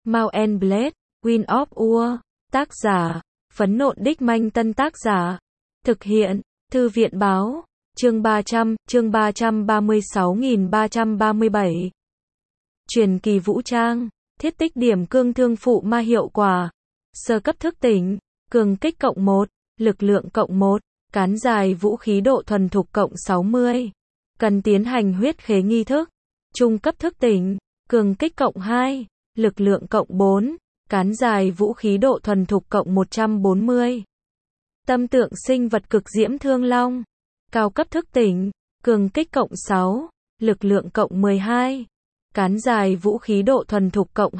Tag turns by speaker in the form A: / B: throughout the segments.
A: Mount and Blade, Wind of War. Tác giả, Phấn Nộn Đích Manh. Tân tác giả, thực hiện, Thư viện Báo. Chương 336.337. Truyền kỳ vũ trang, thiết tích điểm cương thương phụ ma hiệu quả. Sơ cấp thức tỉnh, cường kích cộng 1, lực lượng cộng 1, cán dài vũ khí độ thuần thục cộng 60. Cần tiến hành huyết khế nghi thức. Trung cấp thức tỉnh, cường kích cộng 2, lực lượng cộng 4, cán dài vũ khí độ thuần thục cộng 140. Tâm tượng sinh vật cực diễm thương long. Cao cấp thức tỉnh, cường kích cộng 6, lực lượng cộng 12, cán dài vũ khí độ thuần thục cộng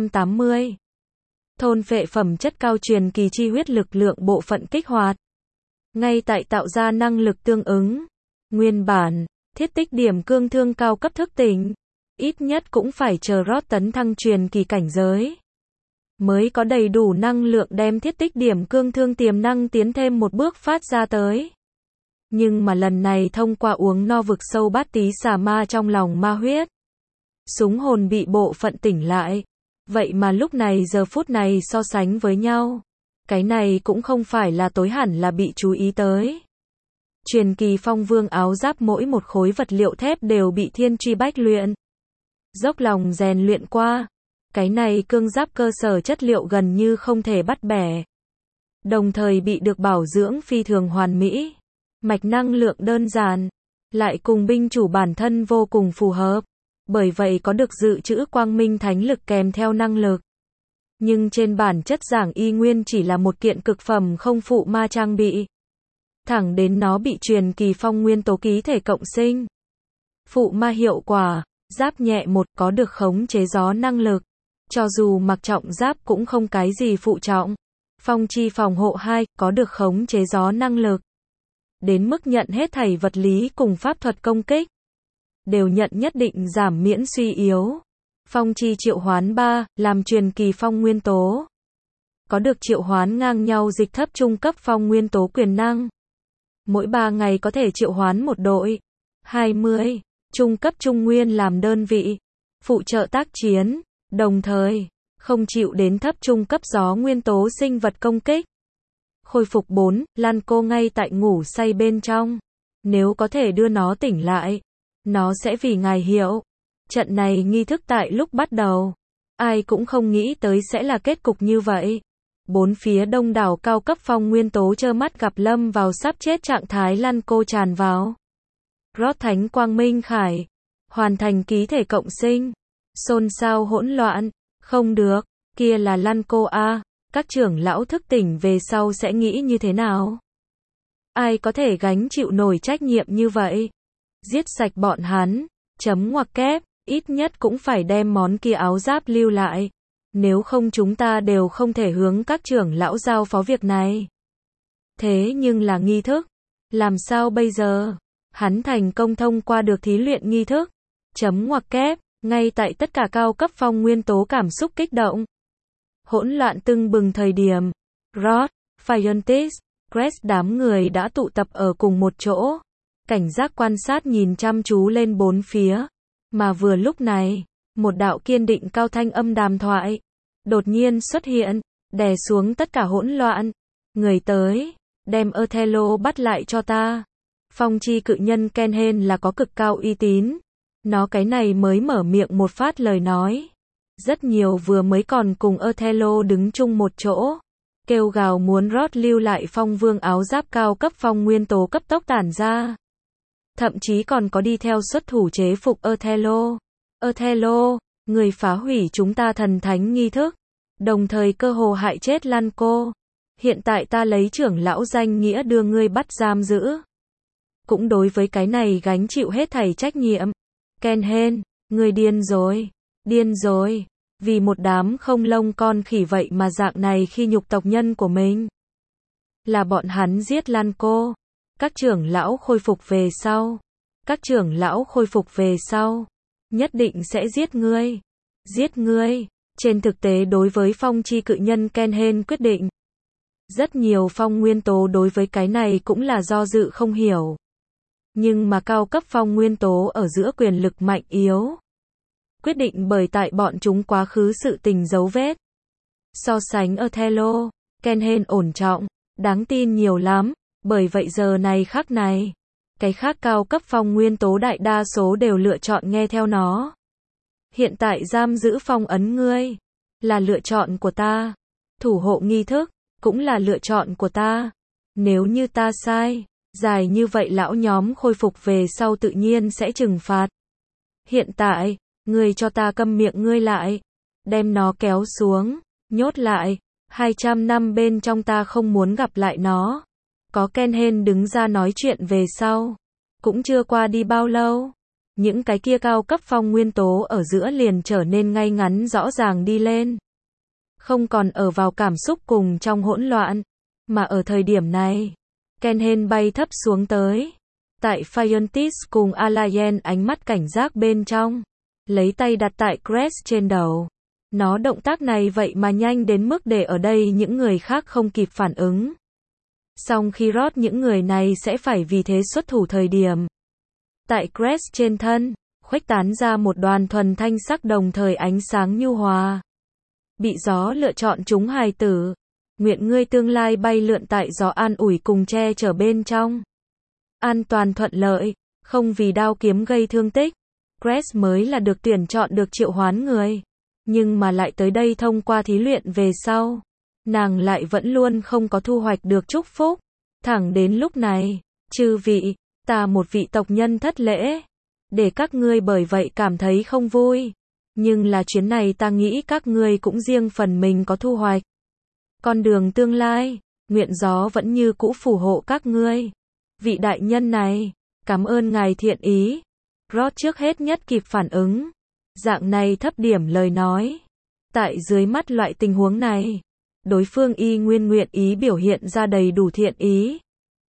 A: 280. Thôn phệ phẩm chất cao truyền kỳ chi huyết lực lượng bộ phận kích hoạt. Ngay tại tạo ra năng lực tương ứng. Nguyên bản, thiết tích điểm cương thương cao cấp thức tỉnh. Ít nhất cũng phải chờ rót tấn thăng truyền kỳ cảnh giới. Mới có đầy đủ năng lượng đem thiết tích điểm cương thương tiềm năng tiến thêm một bước phát ra tới. Nhưng mà lần này thông qua uống no vực sâu bát tí xà ma trong lòng ma huyết. Súng hồn bị bộ phận tỉnh lại. Vậy mà lúc này giờ phút này so sánh với nhau. Cái này cũng không phải là tối hẳn là bị chú ý tới. Truyền kỳ phong vương áo giáp mỗi một khối vật liệu thép đều bị thiên truy bách luyện. Dốc lòng rèn luyện qua. Cái này cương giáp cơ sở chất liệu gần như không thể bắt bẻ. Đồng thời bị được bảo dưỡng phi thường hoàn mỹ. Mạch năng lượng đơn giản. Lại cùng binh chủ bản thân vô cùng phù hợp. Bởi vậy có được dự trữ quang minh thánh lực kèm theo năng lực. Nhưng trên bản chất giảng y nguyên chỉ là một kiện cực phẩm không phụ ma trang bị. Thẳng đến nó bị truyền kỳ phong nguyên tố ký thể cộng sinh. Phụ ma hiệu quả, giáp nhẹ 1 có được khống chế gió năng lực. Cho dù mặc trọng giáp cũng không cái gì phụ trọng. Phong chi phòng hộ 2 có được khống chế gió năng lực. Đến mức nhận hết thảy vật lý cùng pháp thuật công kích. Đều nhận nhất định giảm miễn suy yếu. Phong chi triệu hoán 3 làm truyền kỳ phong nguyên tố. Có được triệu hoán ngang nhau dịch thấp trung cấp phong nguyên tố quyền năng. Mỗi 3 ngày có thể triệu hoán một đội. 20. Trung cấp trung nguyên làm đơn vị. Phụ trợ tác chiến. Đồng thời, không chịu đến thấp trung cấp gió nguyên tố sinh vật công kích. Khôi phục 4, Lan cô ngay tại ngủ say bên trong. Nếu có thể đưa nó tỉnh lại, nó sẽ vì ngài hiệu. Trận này nghi thức tại lúc bắt đầu. Ai cũng không nghĩ tới sẽ là kết cục như vậy. Bốn phía đông đảo cao cấp phong nguyên tố trơ mắt gặp lâm vào sắp chết trạng thái Lan cô tràn vào. Rót thánh quang minh khải. Hoàn thành ký thể cộng sinh. Xôn xao hỗn loạn. Không được, kia là Lan cô a. Các trưởng lão thức tỉnh về sau sẽ nghĩ như thế nào? Ai có thể gánh chịu nổi trách nhiệm như vậy? Giết sạch bọn hắn. Chấm ngoặc kép. Ít nhất cũng phải đem món kia áo giáp lưu lại. Nếu không chúng ta đều không thể hướng các trưởng lão giao phó việc này. Thế nhưng là nghi thức. Làm sao bây giờ? Hắn thành công thông qua được thí luyện nghi thức. Chấm ngoặc kép. Ngay tại tất cả cao cấp phong nguyên tố cảm xúc kích động. Hỗn loạn tưng bừng thời điểm. Rod, Fiontis, Crest đám người đã tụ tập ở cùng một chỗ. Cảnh giác quan sát nhìn chăm chú lên bốn phía. Mà vừa lúc này, một đạo kiên định cao thanh âm đàm thoại. Đột nhiên xuất hiện, đè xuống tất cả hỗn loạn. Người tới, đem Othello bắt lại cho ta. Phong chi cự nhân Kenhen là có cực cao uy tín. Nó cái này mới mở miệng một phát lời nói. Rất nhiều vừa mới còn cùng Othello đứng chung một chỗ. Kêu gào muốn Rod lưu lại phong vương áo giáp cao cấp phong nguyên tố cấp tốc tản ra. Thậm chí còn có đi theo xuất thủ chế phục Othello. Othello, người phá hủy chúng ta thần thánh nghi thức. Đồng thời cơ hồ hại chết Lan cô. Hiện tại ta lấy trưởng lão danh nghĩa đưa ngươi bắt giam giữ. Cũng đối với cái này gánh chịu hết thảy trách nhiệm. Kenhen, ngươi điên rồi. Điên rồi. Vì một đám không lông con khỉ vậy mà dạng này khi nhục tộc nhân của mình. Là bọn hắn giết Lan cô. Các trưởng lão khôi phục về sau. Các trưởng lão khôi phục về sau. Nhất định sẽ giết ngươi. Giết ngươi. Trên thực tế đối với phong chi cự nhân Kenhen quyết định. Rất nhiều phong nguyên tố đối với cái này cũng là do dự không hiểu. Nhưng mà cao cấp phong nguyên tố ở giữa quyền lực mạnh yếu. quyết định bởi tại bọn chúng quá khứ sự tình dấu vết. So sánh Othello, Kenhen ổn trọng, đáng tin nhiều lắm, bởi vậy giờ này khắc này, cái khác cao cấp phong nguyên tố đại đa số đều lựa chọn nghe theo nó. Hiện tại giam giữ phong ấn ngươi, là lựa chọn của ta. Thủ hộ nghi thức, cũng là lựa chọn của ta. Nếu như ta sai, dài như vậy lão nhóm khôi phục về sau tự nhiên sẽ trừng phạt. Hiện tại, ngươi cho ta câm miệng ngươi lại, đem nó kéo xuống, nhốt lại, 200 năm bên trong ta không muốn gặp lại nó. Có Kenhen đứng ra nói chuyện về sau, cũng chưa qua đi bao lâu, những cái kia cao cấp phong nguyên tố ở giữa liền trở nên ngay ngắn rõ ràng đi lên. Không còn ở vào cảm xúc cùng trong hỗn loạn, mà ở thời điểm này, Kenhen bay thấp xuống tới. Tại Phiontis cùng Alayen ánh mắt cảnh giác bên trong, lấy tay đặt tại Crest trên đầu. Nó động tác này vậy mà nhanh đến mức để ở đây những người khác không kịp phản ứng. Song khi rót những người này sẽ phải vì thế xuất thủ thời điểm. Tại Crest trên thân, khuếch tán ra một đoàn thuần thanh sắc đồng thời ánh sáng nhu hòa. Bị gió lựa chọn chúng hài tử. Nguyện ngươi tương lai bay lượn tại gió an ủi cùng che chở bên trong. An toàn thuận lợi, không vì đao kiếm gây thương tích. Crest mới là được tuyển chọn được triệu hoán người. Nhưng mà lại tới đây thông qua thí luyện về sau. Nàng lại vẫn luôn không có thu hoạch được chúc phúc. Thẳng đến lúc này, chư vị, ta một vị tộc nhân thất lễ. Để các ngươi bởi vậy cảm thấy không vui. Nhưng là chuyến này ta nghĩ các ngươi cũng riêng phần mình có thu hoạch. Con đường tương lai, nguyện gió vẫn như cũ phù hộ các ngươi. Vị đại nhân này, cảm ơn ngài thiện ý. Rod trước hết nhất kịp phản ứng. Dạng này thấp điểm lời nói. Tại dưới mắt loại tình huống này, đối phương y nguyên nguyện ý biểu hiện ra đầy đủ thiện ý.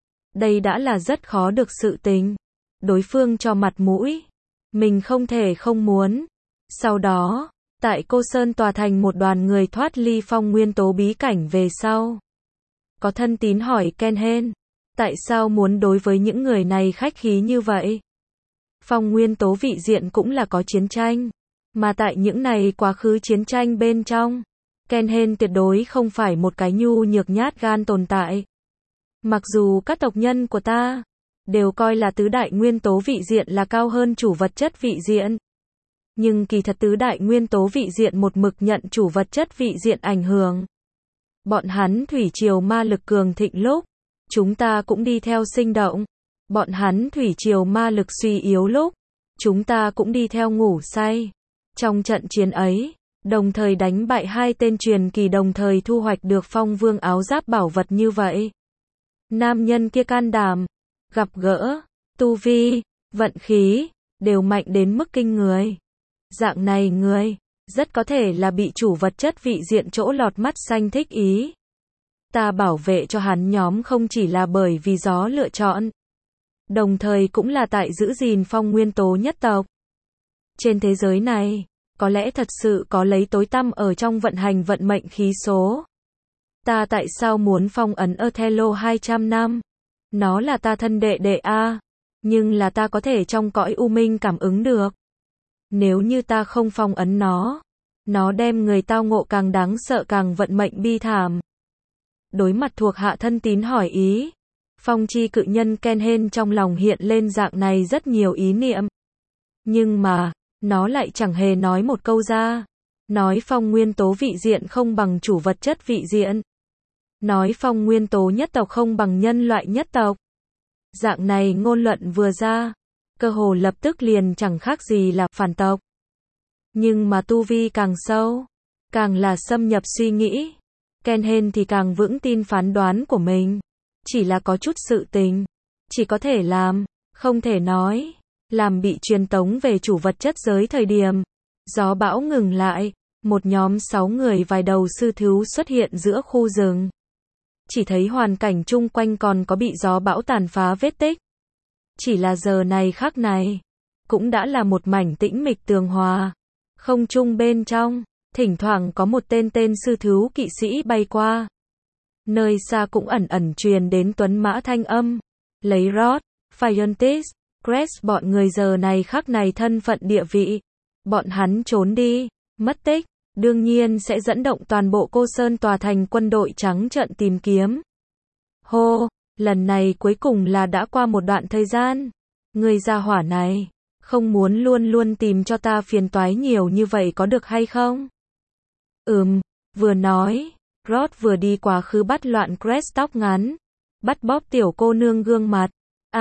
A: Đây đã là rất khó được sự tình. Đối phương cho mặt mũi. Mình không thể không muốn. Sau đó, tại Cô Sơn tòa thành một đoàn người thoát ly phong nguyên tố bí cảnh về sau. Có thân tín hỏi Kenhen, tại sao muốn đối với những người này khách khí như vậy? Phong nguyên tố vị diện cũng là có chiến tranh, mà tại những này quá khứ chiến tranh bên trong, Kenhen tuyệt đối không phải một cái nhu nhược nhát gan tồn tại. Mặc dù các tộc nhân của ta đều coi là tứ đại nguyên tố vị diện là cao hơn chủ vật chất vị diện. Nhưng kỳ thật tứ đại nguyên tố vị diện một mực nhận chủ vật chất vị diện ảnh hưởng. Bọn hắn thủy triều ma lực cường thịnh lúc, chúng ta cũng đi theo sinh động. Bọn hắn thủy triều ma lực suy yếu lúc, chúng ta cũng đi theo ngủ say. Trong trận chiến ấy, đồng thời đánh bại hai tên truyền kỳ đồng thời thu hoạch được phong vương áo giáp bảo vật như vậy. Nam nhân kia can đảm, gặp gỡ, tu vi, vận khí, đều mạnh đến mức kinh người. Dạng này người, rất có thể là bị chủ vật chất vị diện chỗ lọt mắt xanh thích ý. Ta bảo vệ cho hắn nhóm không chỉ là bởi vì gió lựa chọn, đồng thời cũng là tại giữ gìn phong nguyên tố nhất tộc. Trên thế giới này, có lẽ thật sự có lấy tối tăm ở trong vận hành vận mệnh khí số. Ta tại sao muốn phong ấn Othello 200 năm? Nó là ta thân đệ đệ a, nhưng là ta có thể trong cõi u minh cảm ứng được. Nếu như ta không phong ấn nó đem người tao ngộ càng đáng sợ càng vận mệnh bi thảm. Đối mặt thuộc hạ thân tín hỏi ý, phong chi cự nhân Kenhen trong lòng hiện lên dạng này rất nhiều ý niệm. Nhưng mà, nó lại chẳng hề nói một câu ra. Nói phong nguyên tố vị diện không bằng chủ vật chất vị diện. Nói phong nguyên tố nhất tộc không bằng nhân loại nhất tộc. Dạng này ngôn luận vừa ra, cơ hồ lập tức liền chẳng khác gì là phản tộc. Nhưng mà tu vi càng sâu, càng là xâm nhập suy nghĩ, Kenhen thì càng vững tin phán đoán của mình. Chỉ là có chút sự tình, chỉ có thể làm, không thể nói. Làm bị truyền tống về chủ vật chất giới thời điểm, gió bão ngừng lại, một nhóm 6 người vài đầu sư thú xuất hiện giữa khu rừng. Chỉ thấy hoàn cảnh chung quanh còn có bị gió bão tàn phá vết tích. Chỉ là giờ này khắc này, cũng đã là một mảnh tĩnh mịch tường hòa. Không trung bên trong, thỉnh thoảng có một tên sư thú kỵ sĩ bay qua. Nơi xa cũng ẩn ẩn truyền đến tuấn mã thanh âm. Lấy Rod, Phiontis, Crest bọn người giờ này khắc này thân phận địa vị. Bọn hắn trốn đi, mất tích, đương nhiên sẽ dẫn động toàn bộ Cô Sơn tòa thành quân đội trắng trợn tìm kiếm. Hô, lần này cuối cùng là đã qua một đoạn thời gian. Người gia hỏa này, không muốn luôn luôn tìm cho ta phiền toái nhiều như vậy có được hay không? Vừa nói, Rod vừa đi quá khứ bắt loạn Crest tóc ngắn, bắt bóp tiểu cô nương gương mặt.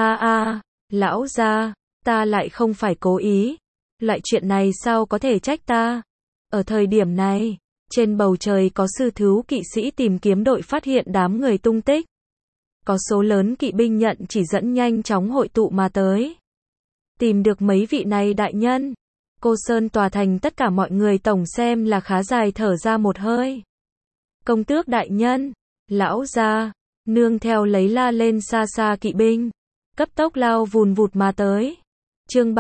A: Lão gia, ta lại không phải cố ý. Loại chuyện này sao có thể trách ta? Ở thời điểm này, trên bầu trời có sư thú kỵ sĩ tìm kiếm đội phát hiện đám người tung tích. Có số lớn kỵ binh nhận chỉ dẫn nhanh chóng hội tụ mà tới. Tìm được mấy vị này đại nhân. Cô Sơn tòa thành tất cả mọi người tổng xem là khá dài thở ra một hơi. Công tước đại nhân, lão gia, nương theo lấy la lên xa xa kỵ binh. Cấp tốc lao vùn vụt mà tới. Chương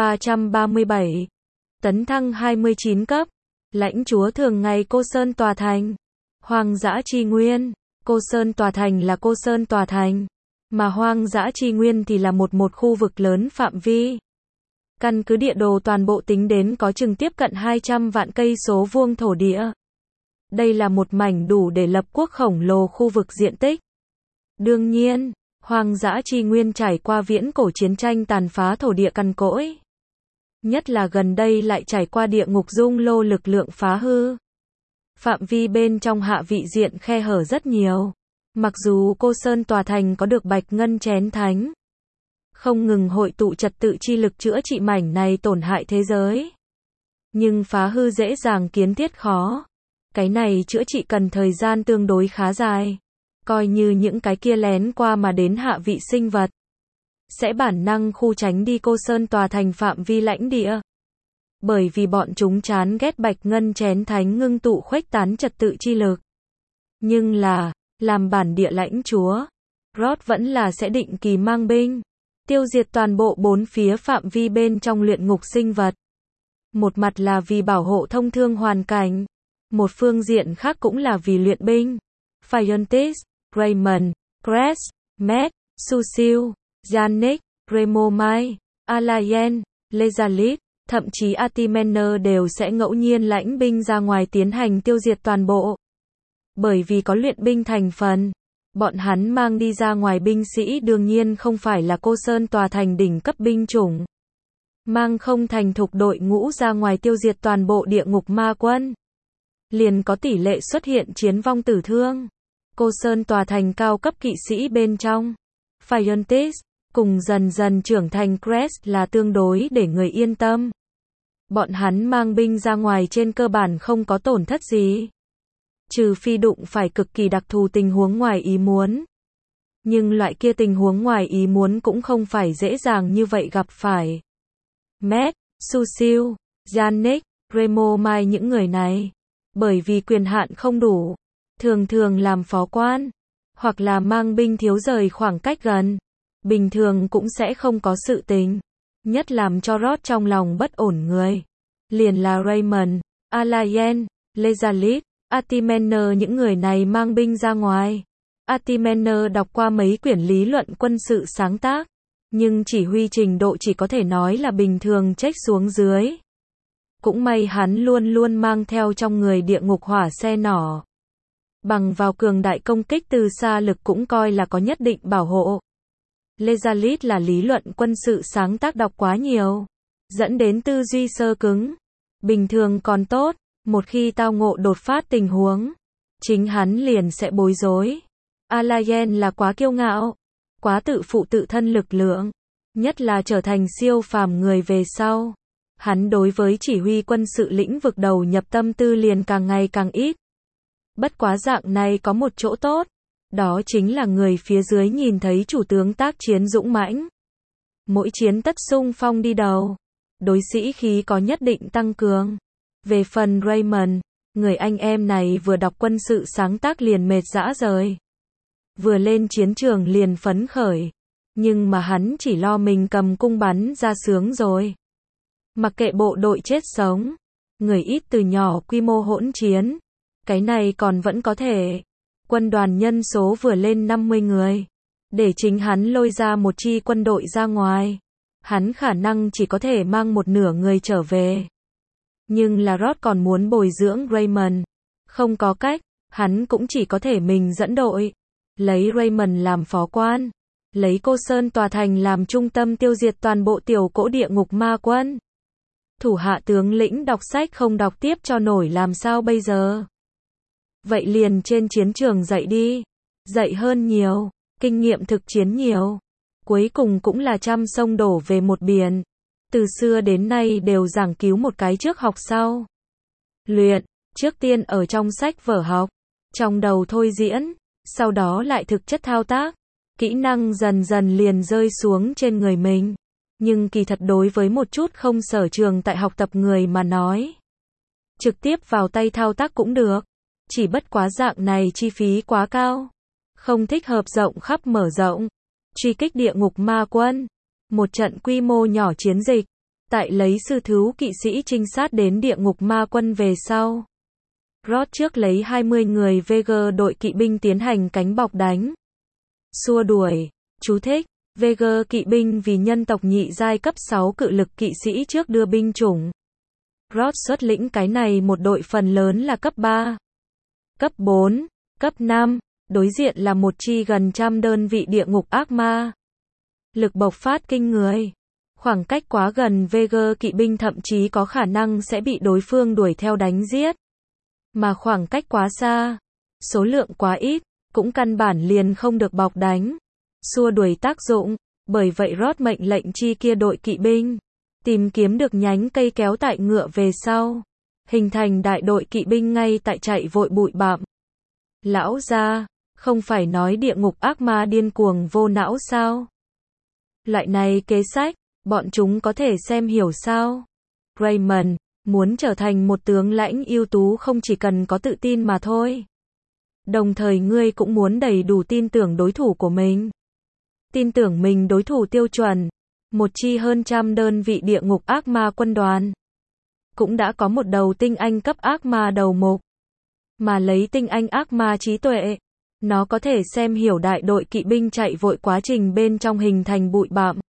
A: 337. Tấn thăng 29 cấp. Lãnh chúa thường ngày Cô Sơn tòa thành. Hoang dã chi nguyên. Cô Sơn tòa thành là Cô Sơn tòa thành. Mà hoang dã chi nguyên thì là một khu vực lớn phạm vi. Căn cứ địa đồ toàn bộ tính đến có chừng tiếp cận 200 vạn cây số vuông thổ địa. Đây là một mảnh đủ để lập quốc khổng lồ khu vực diện tích. Đương nhiên, hoang dã chi nguyên trải qua viễn cổ chiến tranh tàn phá thổ địa cằn cỗi. Nhất là gần đây lại trải qua địa ngục dung lô lực lượng phá hư. Phạm vi bên trong hạ vị diện khe hở rất nhiều. Mặc dù Cô Sơn tòa thành có được bạch ngân chén thánh, không ngừng hội tụ trật tự chi lực chữa trị mảnh này tổn hại thế giới. Nhưng phá hư dễ dàng kiến thiết khó. Cái này chữa trị cần thời gian tương đối khá dài. Coi như những cái kia lén qua mà đến hạ vị sinh vật, sẽ bản năng khu tránh đi Cô Sơn tòa thành phạm vi lãnh địa. Bởi vì bọn chúng chán ghét bạch ngân chén thánh ngưng tụ khuếch tán trật tự chi lực. Nhưng là, làm bản địa lãnh chúa, Rod vẫn là sẽ định kỳ mang binh, tiêu diệt toàn bộ bốn phía phạm vi bên trong luyện ngục sinh vật. Một mặt là vì bảo hộ thông thương hoàn cảnh, một phương diện khác cũng là vì luyện binh. Phiontis, Raymond, Crest, Matt, Susil, Yannick, Remomai, Alayen, Lezalit, thậm chí Atimener đều sẽ ngẫu nhiên lãnh binh ra ngoài tiến hành tiêu diệt toàn bộ. Bởi vì có luyện binh thành phần, bọn hắn mang đi ra ngoài binh sĩ đương nhiên không phải là Cô Sơn tòa thành đỉnh cấp binh chủng. Mang không thành thục đội ngũ ra ngoài tiêu diệt toàn bộ địa ngục ma quân, liền có tỷ lệ xuất hiện chiến vong tử thương. Cô Sơn tòa thành cao cấp kỵ sĩ bên trong, Phiontis, cùng dần dần trưởng thành Crest là tương đối để người yên tâm. Bọn hắn mang binh ra ngoài trên cơ bản không có tổn thất gì. Trừ phi đụng phải cực kỳ đặc thù tình huống ngoài ý muốn. Nhưng loại kia tình huống ngoài ý muốn cũng không phải dễ dàng như vậy gặp phải. Matt, Susil, Yannick, Remo Mai những người này, bởi vì quyền hạn không đủ, thường thường làm phó quan, hoặc là mang binh thiếu rời khoảng cách gần, bình thường cũng sẽ không có sự tình. Nhất làm cho Rod trong lòng bất ổn người, liền là Raymond, Alayen, Lezalit, Atimener những người này mang binh ra ngoài. Atimener đọc qua mấy quyển lý luận quân sự sáng tác, nhưng chỉ huy trình độ chỉ có thể nói là bình thường trách xuống dưới. Cũng may hắn luôn luôn mang theo trong người địa ngục hỏa xe nỏ. Bằng vào cường đại công kích từ xa lực cũng coi là có nhất định bảo hộ. Lezalit là lý luận quân sự sáng tác đọc quá nhiều, dẫn đến tư duy sơ cứng. Bình thường còn tốt, một khi tao ngộ đột phát tình huống, chính hắn liền sẽ bối rối. Alayen là quá kiêu ngạo, quá tự phụ tự thân lực lượng, nhất là trở thành siêu phàm người về sau. Hắn đối với chỉ huy quân sự lĩnh vực đầu nhập tâm tư liền càng ngày càng ít. Bất quá dạng này có một chỗ tốt, đó chính là người phía dưới nhìn thấy chủ tướng tác chiến dũng mãnh, mỗi chiến tất xung phong đi đầu, đối sĩ khí có nhất định tăng cường. Về phần Raymond, người anh em này vừa đọc quân sự sáng tác liền mệt rã rời, vừa lên chiến trường liền phấn khởi, nhưng mà hắn chỉ lo mình cầm cung bắn ra sướng rồi. Mặc kệ bộ đội chết sống, người ít từ nhỏ quy mô hỗn chiến, cái này còn vẫn có thể. Quân đoàn nhân số vừa lên 50 người, để chính hắn lôi ra một chi quân đội ra ngoài, hắn khả năng chỉ có thể mang một nửa người trở về. Nhưng là Ross còn muốn bồi dưỡng Raymond. Không có cách, hắn cũng chỉ có thể mình dẫn đội. Lấy Raymond làm phó quan. Lấy Cô Sơn Tòa Thành làm trung tâm tiêu diệt toàn bộ tiểu cỗ địa ngục ma quân. Thủ hạ tướng lĩnh đọc sách không đọc tiếp cho nổi làm sao bây giờ? Vậy liền trên chiến trường dạy đi. Dạy hơn nhiều. Kinh nghiệm thực chiến nhiều. Cuối cùng cũng là trăm sông đổ về một biển. Từ xưa đến nay đều giảng cứu một cái trước học sau. Luyện, trước tiên ở trong sách vở học, trong đầu thôi diễn, sau đó lại thực chất thao tác. Kỹ năng dần dần liền rơi xuống trên người mình. Nhưng kỳ thật đối với một chút không sở trường tại học tập người mà nói, trực tiếp vào tay thao tác cũng được. Chỉ bất quá dạng này chi phí quá cao. Không thích hợp rộng khắp mở rộng. Truy kích địa ngục ma quân. Một trận quy mô nhỏ chiến dịch. Tại lấy sư thú kỵ sĩ trinh sát đến địa ngục ma quân về sau. Ross trước lấy 20 người Veger đội kỵ binh tiến hành cánh bọc đánh. Xua đuổi. Chú thích. Veger kỵ binh vì nhân tộc nhị giai cấp 6 cự lực kỵ sĩ trước đưa binh chủng. Ross xuất lĩnh cái này một đội phần lớn là cấp 3, cấp 4, cấp 5, đối diện là một chi gần trăm đơn vị địa ngục ác ma. Lực bộc phát kinh người. Khoảng cách quá gần Veger kỵ binh thậm chí có khả năng sẽ bị đối phương đuổi theo đánh giết. Mà khoảng cách quá xa, số lượng quá ít, cũng căn bản liền không được bọc đánh. Xua đuổi tác dụng, bởi vậy Ross mệnh lệnh chi kia đội kỵ binh tìm kiếm được nhánh cây kéo tại ngựa về sau, hình thành đại đội kỵ binh ngay tại chạy vội bụi bặm. Lão gia, không phải nói địa ngục ác ma điên cuồng vô não sao? Loại này kế sách, bọn chúng có thể xem hiểu sao? Raymond, muốn trở thành một tướng lãnh ưu tú không chỉ cần có tự tin mà thôi. Đồng thời ngươi cũng muốn đầy đủ tin tưởng đối thủ của mình. Tin tưởng mình đối thủ tiêu chuẩn. Một chi hơn trăm đơn vị địa ngục ác ma quân đoàn. Cũng đã có một đầu tinh anh cấp ác ma đầu mục. Mà lấy tinh anh ác ma trí tuệ, nó có thể xem hiểu đại đội kỵ binh chạy vội quá trình bên trong hình thành bụi bặm.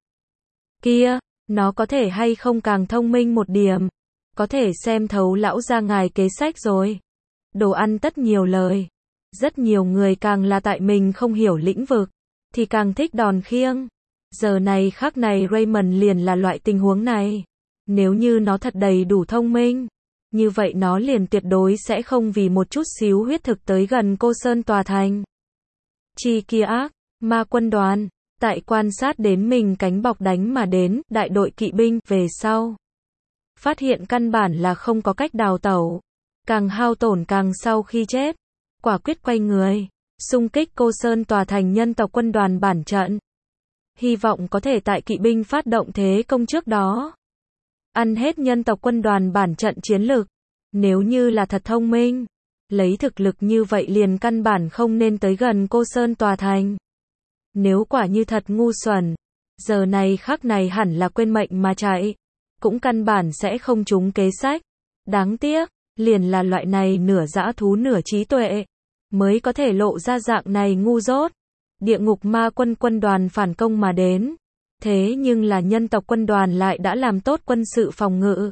A: Kia, nó có thể hay không càng thông minh một điểm. Có thể xem thấu lão gia ngài kế sách rồi. Đồ ăn tất nhiều lời. Rất nhiều người càng là tại mình không hiểu lĩnh vực, thì càng thích đòn khiêng. Giờ này khắc này Raymond liền là loại tình huống này. Nếu như nó thật đầy đủ thông minh, như vậy nó liền tuyệt đối sẽ không vì một chút xíu huyết thực tới gần Cô Sơn Tòa Thành. Chi kia ác ma quân đoàn, tại quan sát đến mình cánh bọc đánh mà đến, đại đội kỵ binh về sau. Phát hiện căn bản là không có cách đào tẩu. Càng hao tổn càng sau khi chết. Quả quyết quay người, xung kích Cô Sơn Tòa Thành nhân tộc quân đoàn bản trận. Hy vọng có thể tại kỵ binh phát động thế công trước đó ăn hết nhân tộc quân đoàn bản trận chiến lực. Nếu như là thật thông minh, lấy thực lực như vậy liền căn bản không nên tới gần Cô Sơn Tòa Thành. Nếu quả như thật ngu xuẩn, giờ này khắc này hẳn là quên mệnh mà chạy, cũng căn bản sẽ không trúng kế sách. Đáng tiếc, liền là loại này nửa dã thú nửa trí tuệ, mới có thể lộ ra dạng này ngu dốt. Địa ngục ma quân quân đoàn phản công mà đến. Thế nhưng là nhân tộc quân đoàn lại đã làm tốt quân sự phòng ngự.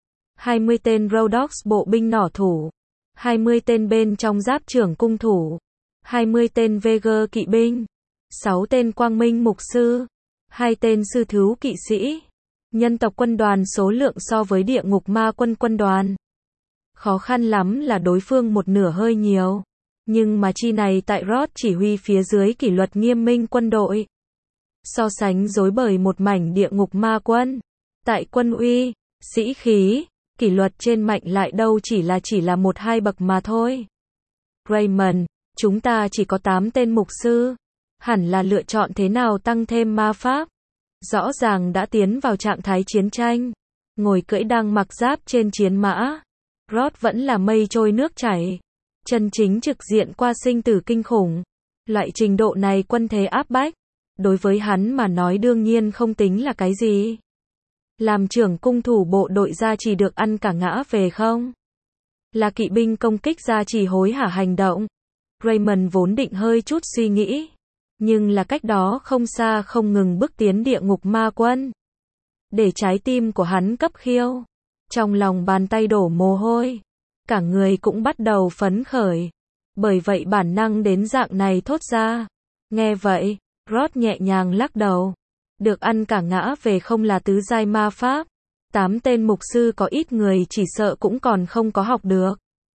A: 20 tên Rhodoks bộ binh nỏ thủ. 20 tên bên trong giáp trưởng cung thủ. 20 tên Veger kỵ binh. 6 tên quang minh mục sư. 2 tên sư thú kỵ sĩ. Nhân tộc quân đoàn số lượng so với địa ngục ma quân quân đoàn. Khó khăn lắm là đối phương một nửa hơi nhiều. Nhưng mà chi này tại Ross chỉ huy phía dưới kỷ luật nghiêm minh quân đội. So sánh dối bời một mảnh địa ngục ma quân. Tại quân uy, sĩ khí, kỷ luật trên mạnh lại đâu chỉ là 1-2 bậc mà thôi. Raymond, chúng ta chỉ có 8 tên mục sư. Hẳn là lựa chọn thế nào tăng thêm ma pháp. Rõ ràng đã tiến vào trạng thái chiến tranh. Ngồi cưỡi đang mặc giáp trên chiến mã. Ross vẫn là mây trôi nước chảy. Chân chính trực diện qua sinh tử kinh khủng. Loại trình độ này quân thế áp bách. Đối với hắn mà nói đương nhiên không tính là cái gì. Làm trưởng cung thủ bộ đội gia trì được ăn cả ngã về không? Là kỵ binh công kích gia trì hối hả hành động. Raymond vốn định hơi chút suy nghĩ. Nhưng là cách đó không xa không ngừng bước tiến địa ngục ma quân. Để trái tim của hắn cấp khiêu. Trong lòng bàn tay đổ mồ hôi. Cả người cũng bắt đầu phấn khởi. Bởi vậy bản năng đến dạng này thốt ra. Nghe vậy, Rod nhẹ nhàng lắc đầu. Được ăn cả ngã về không là tứ giai ma pháp. 8 tên mục sư có ít người chỉ sợ cũng còn không có học được.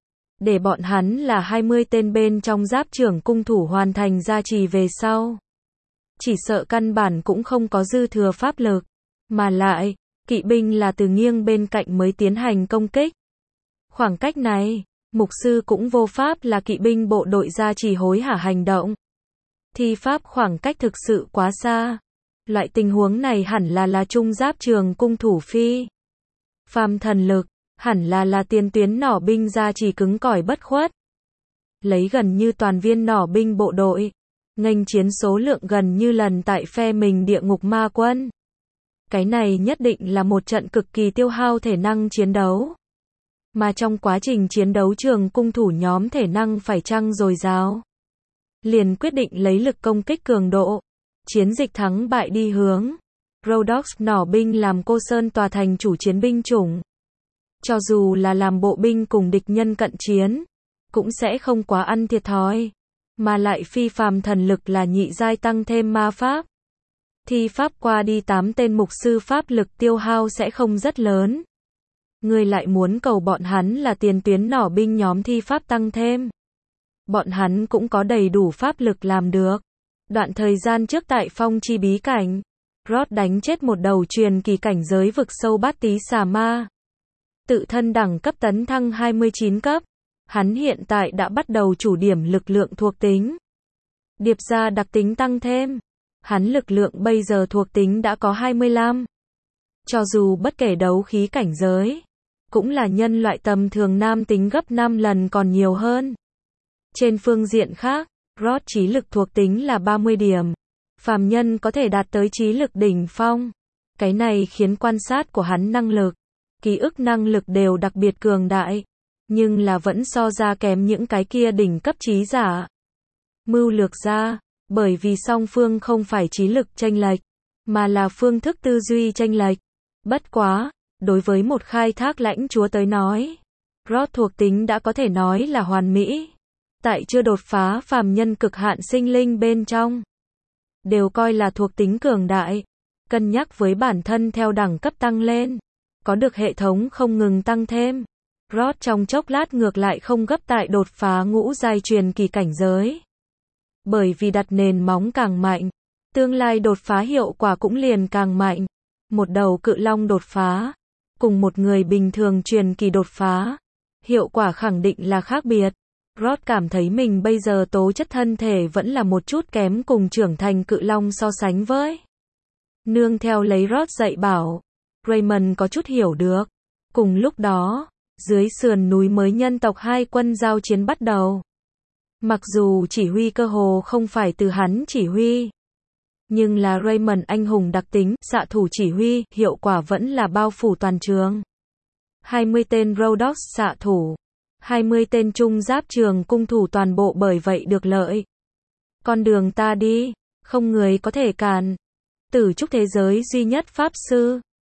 A: Để bọn hắn là 20 tên bên trong giáp trưởng cung thủ hoàn thành gia trì về sau. Chỉ sợ căn bản cũng không có dư thừa pháp lực. Mà lại, kỵ binh là từ nghiêng bên cạnh mới tiến hành công kích. Khoảng cách này, mục sư cũng vô pháp là kỵ binh bộ đội gia trì hối hả hành động. Thi pháp khoảng cách thực sự quá xa. Loại tình huống này hẳn là trung giáp trường cung thủ phi phàm thần lực, hẳn là tiền tuyến nỏ binh gia trì cứng cỏi bất khuất. Lấy gần như toàn viên nỏ binh bộ đội, nghênh chiến số lượng gần như lần tại phe mình địa ngục ma quân. Cái này nhất định là một trận cực kỳ tiêu hao thể năng chiến đấu. Mà trong quá trình chiến đấu trường cung thủ nhóm thể năng phải chăng dồi dào. Liền quyết định lấy lực công kích cường độ. Chiến dịch thắng bại đi hướng. Rhodoks nỏ binh làm cô sơn tòa thành chủ chiến binh chủng. Cho dù là làm bộ binh cùng địch nhân cận chiến, cũng sẽ không quá ăn thiệt thòi. Mà lại phi phàm thần lực là nhị giai tăng thêm ma pháp. Thi pháp qua đi 8 tên mục sư pháp lực tiêu hao sẽ không rất lớn. Người lại muốn cầu bọn hắn là tiền tuyến nỏ binh nhóm thi pháp tăng thêm. Bọn hắn cũng có đầy đủ pháp lực làm được. Đoạn thời gian trước tại phong chi bí cảnh, Rod đánh chết một đầu truyền kỳ cảnh giới vực sâu bát tí xà ma. Tự thân đẳng cấp tấn thăng 29 cấp. Hắn hiện tại đã bắt đầu chủ điểm lực lượng thuộc tính. Điệp ra đặc tính tăng thêm. Hắn lực lượng bây giờ thuộc tính đã có 25. Cho dù bất kể đấu khí cảnh giới, cũng là nhân loại tầm thường nam tính gấp 5 lần còn nhiều hơn. Trên phương diện khác, Rod trí lực thuộc tính là 30 điểm. Phàm nhân có thể đạt tới trí lực đỉnh phong. Cái này khiến quan sát của hắn năng lực, ký ức năng lực đều đặc biệt cường đại. Nhưng là vẫn so ra kém những cái kia đỉnh cấp trí giả. Mưu lược ra, bởi vì song phương không phải trí lực chênh lệch, mà là phương thức tư duy chênh lệch. Bất quá, đối với một khai thác lãnh chúa tới nói, Rod thuộc tính đã có thể nói là hoàn mỹ. Tại chưa đột phá phàm nhân cực hạn sinh linh bên trong, đều coi là thuộc tính cường đại. Cân nhắc với bản thân theo đẳng cấp tăng lên, có được hệ thống không ngừng tăng thêm. Rod trong chốc lát ngược lại không gấp tại đột phá ngũ giai truyền kỳ cảnh giới. Bởi vì đặt nền móng càng mạnh, tương lai đột phá hiệu quả cũng liền càng mạnh. Một đầu cự long đột phá, cùng một người bình thường truyền kỳ đột phá, hiệu quả khẳng định là khác biệt. Rod cảm thấy mình bây giờ tố chất thân thể vẫn là một chút kém cùng trưởng thành cự long so sánh với. Nương theo lấy Rod dạy bảo, Raymond có chút hiểu được. Cùng lúc đó, dưới sườn núi mới nhân tộc hai quân giao chiến bắt đầu. Mặc dù chỉ huy cơ hồ không phải từ hắn chỉ huy, nhưng là Raymond anh hùng đặc tính, xạ thủ chỉ huy, hiệu quả vẫn là bao phủ toàn trường. 20 tên Rhodoks xạ thủ, 20 tên trung giáp trường cung thủ toàn bộ bởi vậy được lợi. Con đường ta đi, không người có thể cản. Tử trúc thế giới duy nhất pháp sư,